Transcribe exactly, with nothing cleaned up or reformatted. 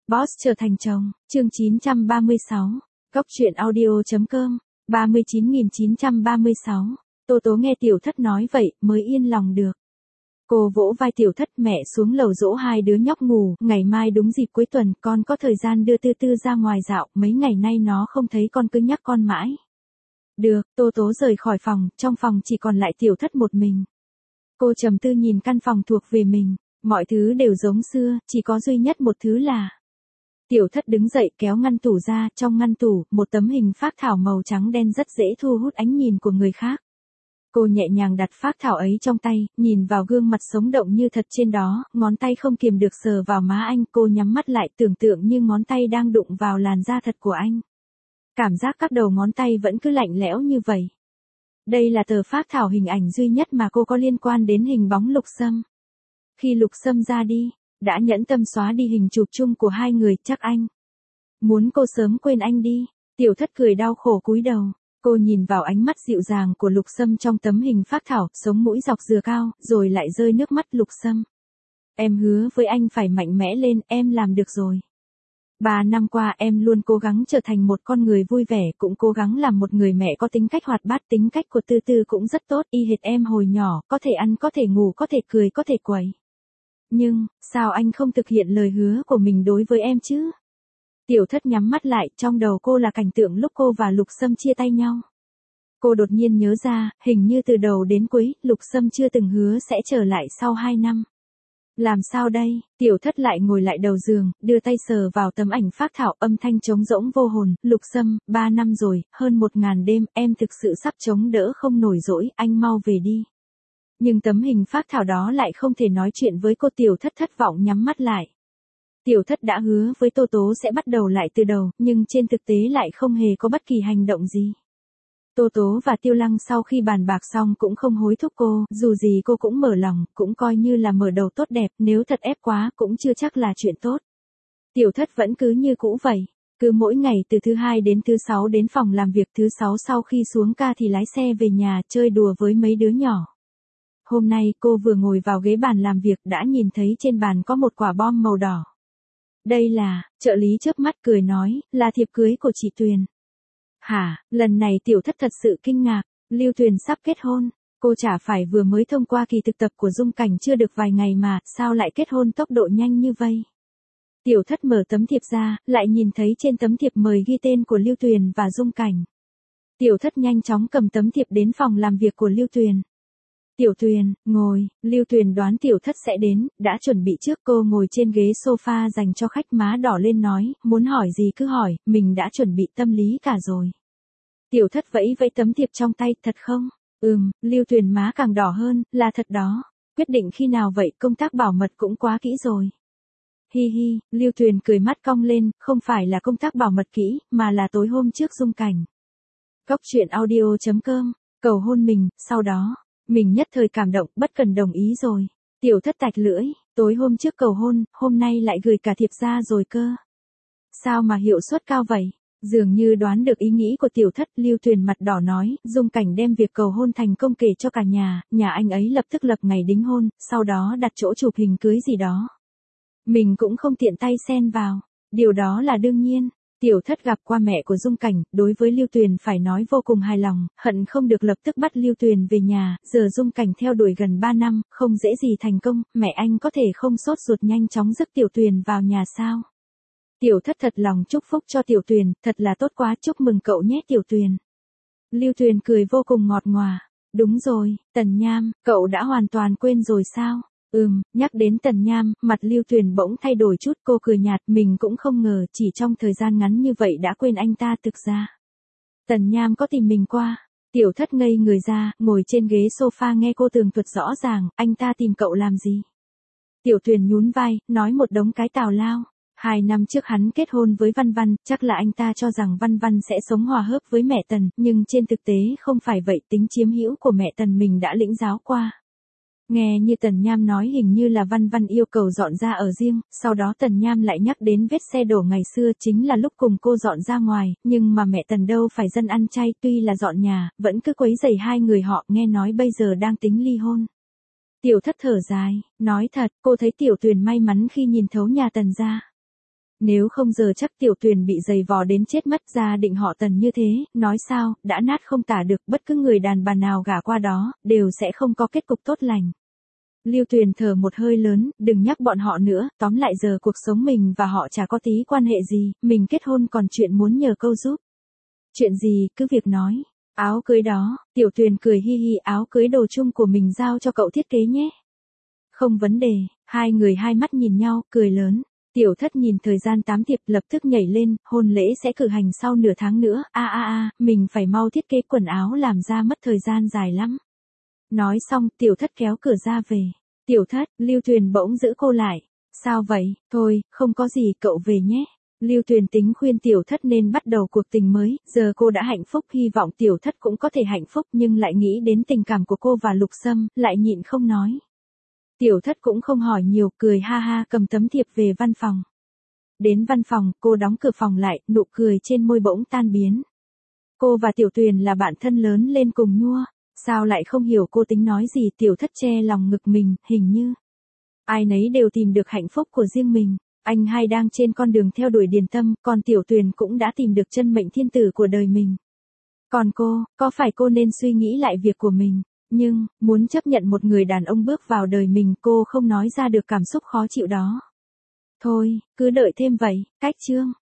Boss trở thành chồng, chương chín trăm ba mươi sáu, Góc truyện audio.com, ba mươi chín nghìn chín trăm ba mươi sáu, Tô Tố nghe Tiểu Thất nói vậy, mới yên lòng được. Cô vỗ vai Tiểu Thất, mẹ xuống lầu dỗ hai đứa nhóc ngủ, ngày mai đúng dịp cuối tuần, con có thời gian đưa Tư Tư ra ngoài dạo, mấy ngày nay nó không thấy con cứ nhắc con mãi. Được, Tô Tố rời khỏi phòng, trong phòng chỉ còn lại Tiểu Thất một mình. Cô trầm tư nhìn căn phòng thuộc về mình, mọi thứ đều giống xưa, chỉ có duy nhất một thứ là... Tiểu Thất đứng dậy kéo ngăn tủ ra, trong ngăn tủ, một tấm hình phác thảo màu trắng đen rất dễ thu hút ánh nhìn của người khác. Cô nhẹ nhàng đặt phác thảo ấy trong tay, nhìn vào gương mặt sống động như thật trên đó, ngón tay không kiềm được sờ vào má anh, cô nhắm mắt lại tưởng tượng như ngón tay đang đụng vào làn da thật của anh. Cảm giác các đầu ngón tay vẫn cứ lạnh lẽo như vậy. Đây là tờ phác thảo hình ảnh duy nhất mà cô có liên quan đến hình bóng Lục Sâm. Khi Lục Sâm ra đi, đã nhẫn tâm xóa đi hình chụp chung của hai người, chắc anh muốn cô sớm quên anh đi. Tiểu Thất cười đau khổ cúi đầu, cô nhìn vào ánh mắt dịu dàng của Lục Sâm trong tấm hình phác thảo, sống mũi dọc dừa cao, rồi lại rơi nước mắt. Lục Sâm, em hứa với anh phải mạnh mẽ lên, em làm được rồi. Ba năm qua em luôn cố gắng trở thành một con người vui vẻ, cũng cố gắng làm một người mẹ có tính cách hoạt bát, tính cách của Tư Tư cũng rất tốt, y hệt em hồi nhỏ, có thể ăn, có thể ngủ, có thể cười, có thể quẩy. Nhưng, sao anh không thực hiện lời hứa của mình đối với em chứ? Tiểu Thất nhắm mắt lại, trong đầu cô là cảnh tượng lúc cô và Lục Sâm chia tay nhau. Cô đột nhiên nhớ ra, hình như từ đầu đến cuối, Lục Sâm chưa từng hứa sẽ trở lại sau hai năm. Làm sao đây? Tiểu Thất lại ngồi lại đầu giường, đưa tay sờ vào tấm ảnh phác thảo, âm thanh trống rỗng vô hồn. Lục Sâm, ba năm rồi, hơn một ngàn đêm, em thực sự sắp chống đỡ không nổi dỗi, anh mau về đi. Nhưng tấm hình phác thảo đó lại không thể nói chuyện với cô. Tiểu Thất thất vọng nhắm mắt lại. Tiểu Thất đã hứa với Tô Tố sẽ bắt đầu lại từ đầu, nhưng trên thực tế lại không hề có bất kỳ hành động gì. Tô Tố và Tiêu Lăng sau khi bàn bạc xong cũng không hối thúc cô, dù gì cô cũng mở lòng, cũng coi như là mở đầu tốt đẹp, nếu thật ép quá cũng chưa chắc là chuyện tốt. Tiểu Thất vẫn cứ như cũ vậy, cứ mỗi ngày từ thứ hai đến thứ sáu đến phòng làm việc, thứ sáu sau khi xuống ca thì lái xe về nhà chơi đùa với mấy đứa nhỏ. Hôm nay cô vừa ngồi vào ghế bàn làm việc đã nhìn thấy trên bàn có một quả bom màu đỏ. Đây là, trợ lý chớp mắt cười nói, là thiệp cưới của chị Tuyền. Hả, lần này Tiểu Thất thật sự kinh ngạc, Lưu Tuyền sắp kết hôn, cô chả phải vừa mới thông qua kỳ thực tập của Dung Cảnh chưa được vài ngày mà, sao lại kết hôn tốc độ nhanh như vậy? Tiểu Thất mở tấm thiệp ra, lại nhìn thấy trên tấm thiệp mời ghi tên của Lưu Tuyền và Dung Cảnh. Tiểu Thất nhanh chóng cầm tấm thiệp đến phòng làm việc của Lưu Tuyền. Tiểu Tuyền, ngồi, Lưu Tuyền đoán Tiểu Thất sẽ đến, đã chuẩn bị trước. Cô ngồi trên ghế sofa dành cho khách, má đỏ lên nói, muốn hỏi gì cứ hỏi, mình đã chuẩn bị tâm lý cả rồi. Tiểu Thất vẫy vẫy tấm thiệp trong tay, thật không? Ừm, Lưu Tuyền má càng đỏ hơn, là thật đó. Quyết định khi nào vậy, công tác bảo mật cũng quá kỹ rồi. Hi hi, Lưu Tuyền cười mắt cong lên, không phải là công tác bảo mật kỹ, mà là tối hôm trước Dung Cảnh. Góc truyện audio.com, cầu hôn mình, sau đó... Mình nhất thời cảm động, bất cần đồng ý rồi. Tiểu Thất tạch lưỡi, tối hôm trước cầu hôn, hôm nay lại gửi cả thiệp ra rồi cơ. Sao mà hiệu suất cao vậy? Dường như đoán được ý nghĩ của Tiểu Thất, Lưu Tuyền mặt đỏ nói, Dung Cảnh đem việc cầu hôn thành công kể cho cả nhà, nhà anh ấy lập tức lập ngày đính hôn, sau đó đặt chỗ chụp hình cưới gì đó. Mình cũng không tiện tay xen vào, điều đó là đương nhiên. Tiểu Thất gặp qua mẹ của Dung Cảnh, đối với Lưu Tuyền phải nói vô cùng hài lòng, hận không được lập tức bắt Lưu Tuyền về nhà, giờ Dung Cảnh theo đuổi gần ba năm, không dễ gì thành công, mẹ anh có thể không sốt ruột nhanh chóng rước Tiểu Tuyền vào nhà sao? Tiểu Thất thật lòng chúc phúc cho Tiểu Tuyền, thật là tốt quá, chúc mừng cậu nhé Tiểu Tuyền. Lưu Tuyền cười vô cùng ngọt ngào. Đúng rồi, Tần Nham, cậu đã hoàn toàn quên rồi sao? Ừm, nhắc đến Tần Nham, mặt Lưu Tuyền bỗng thay đổi chút, cô cười nhạt, mình cũng không ngờ, chỉ trong thời gian ngắn như vậy đã quên anh ta. Thực ra, Tần Nham có tìm mình qua. Tiểu Thất ngây người ra, ngồi trên ghế sofa nghe cô tường thuật rõ ràng, anh ta tìm cậu làm gì? Tiểu Tuyền nhún vai, nói một đống cái tào lao. Hai năm trước hắn kết hôn với Văn Văn, chắc là anh ta cho rằng Văn Văn sẽ sống hòa hợp với mẹ Tần, nhưng trên thực tế không phải vậy, tính chiếm hữu của mẹ Tần mình đã lĩnh giáo qua. Nghe như Tần Nham nói hình như là Văn Văn yêu cầu dọn ra ở riêng, sau đó Tần Nham lại nhắc đến vết xe đổ ngày xưa chính là lúc cùng cô dọn ra ngoài, nhưng mà mẹ Tần đâu phải dân ăn chay, tuy là dọn nhà, vẫn cứ quấy rầy hai người họ, nghe nói bây giờ đang tính ly hôn. Tiểu Thất thở dài, nói thật, cô thấy Tiểu Tuyền may mắn khi nhìn thấu nhà Tần ra. Nếu không giờ chắc Tiểu Tuyền bị giày vò đến chết mất. Gia định họ Tần như thế, nói sao, đã nát không tả được, bất cứ người đàn bà nào gả qua đó, đều sẽ không có kết cục tốt lành. Lưu Tuyền thở một hơi lớn, đừng nhắc bọn họ nữa, tóm lại giờ cuộc sống mình và họ chả có tí quan hệ gì, mình kết hôn còn chuyện muốn nhờ câu giúp. Chuyện gì, cứ việc nói. Áo cưới đó, Tiểu Tuyền cười hi hi, áo cưới đồ chung của mình giao cho cậu thiết kế nhé. Không vấn đề, hai người hai mắt nhìn nhau, cười lớn. Tiểu Thất nhìn thời gian tám tiệc lập tức nhảy lên, hôn lễ sẽ cử hành sau nửa tháng nữa, a a a, mình phải mau thiết kế quần áo làm ra mất thời gian dài lắm. Nói xong, Tiểu Thất kéo cửa ra về. Tiểu Thất, Lưu Tuyền bỗng giữ cô lại. Sao vậy, thôi, không có gì, cậu về nhé. Lưu Tuyền tính khuyên Tiểu Thất nên bắt đầu cuộc tình mới, giờ cô đã hạnh phúc, hy vọng Tiểu Thất cũng có thể hạnh phúc, nhưng lại nghĩ đến tình cảm của cô và Lục Sâm, lại nhịn không nói. Tiểu Thất cũng không hỏi nhiều, cười ha ha cầm tấm thiệp về văn phòng. Đến văn phòng, cô đóng cửa phòng lại, nụ cười trên môi bỗng tan biến. Cô và Tiểu Tuyền là bạn thân lớn lên cùng nhua, sao lại không hiểu cô tính nói gì. Tiểu Thất che lòng ngực mình, hình như ai nấy đều tìm được hạnh phúc của riêng mình. Anh hai đang trên con đường theo đuổi điền tâm, còn Tiểu Tuyền cũng đã tìm được chân mệnh thiên tử của đời mình. Còn cô, có phải cô nên suy nghĩ lại việc của mình? Nhưng, muốn chấp nhận một người đàn ông bước vào đời mình, cô không nói ra được cảm xúc khó chịu đó. Thôi, cứ đợi thêm vậy. Cách chương